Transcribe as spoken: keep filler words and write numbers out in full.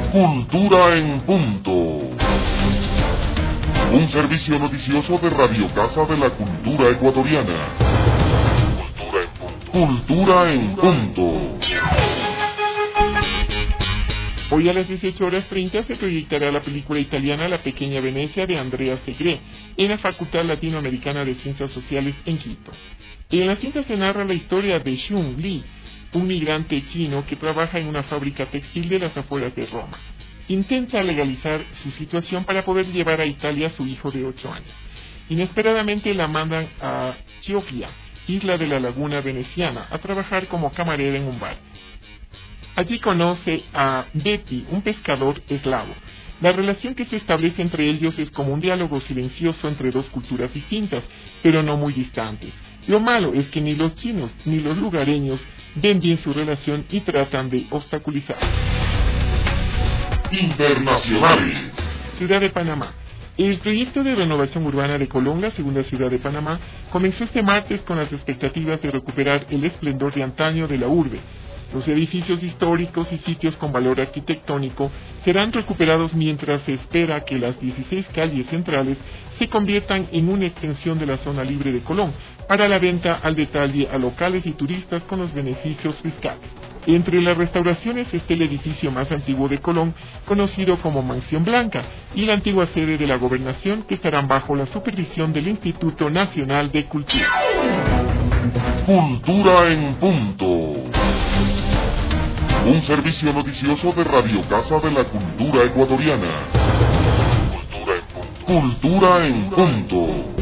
Cultura en Punto. Un servicio noticioso de Radio Casa de la Cultura Ecuatoriana. Cultura en Punto. Cultura en Punto. Hoy a las dieciocho horas treinta se proyectará la película italiana La Pequeña Venecia de Andrea Segre en la Facultad Latinoamericana de Ciencias Sociales en Quito. En la cinta se narra la historia de Xun Li, un migrante chino que trabaja en una fábrica textil de las afueras de Roma. Intenta legalizar su situación para poder llevar a Italia a su hijo de ocho años. Inesperadamente la mandan a Chioggia, isla de la laguna veneciana, a trabajar como camarera en un bar. Allí conoce a Betty, un pescador eslavo. La relación que se establece entre ellos es como un diálogo silencioso entre dos culturas distintas, pero no muy distantes. Lo malo es que ni los chinos ni los lugareños ven bien su relación y tratan de obstaculizar. Internacionales. Ciudad de Panamá. El proyecto de renovación urbana de Colón, la segunda ciudad de Panamá, comenzó este martes con las expectativas de recuperar el esplendor de antaño de la urbe. Los edificios históricos y sitios con valor arquitectónico serán recuperados mientras se espera que las dieciséis calles centrales se conviertan en una extensión de la zona libre de Colón para la venta al detalle a locales y turistas con los beneficios fiscales. Entre las restauraciones está el edificio más antiguo de Colón, conocido como Mansión Blanca, y la antigua sede de la gobernación, que estarán bajo la supervisión del Instituto Nacional de Cultura. Cultura en Punto. Un servicio noticioso de Radio Casa de la Cultura Ecuatoriana. Cultura en Punto. Cultura en Punto.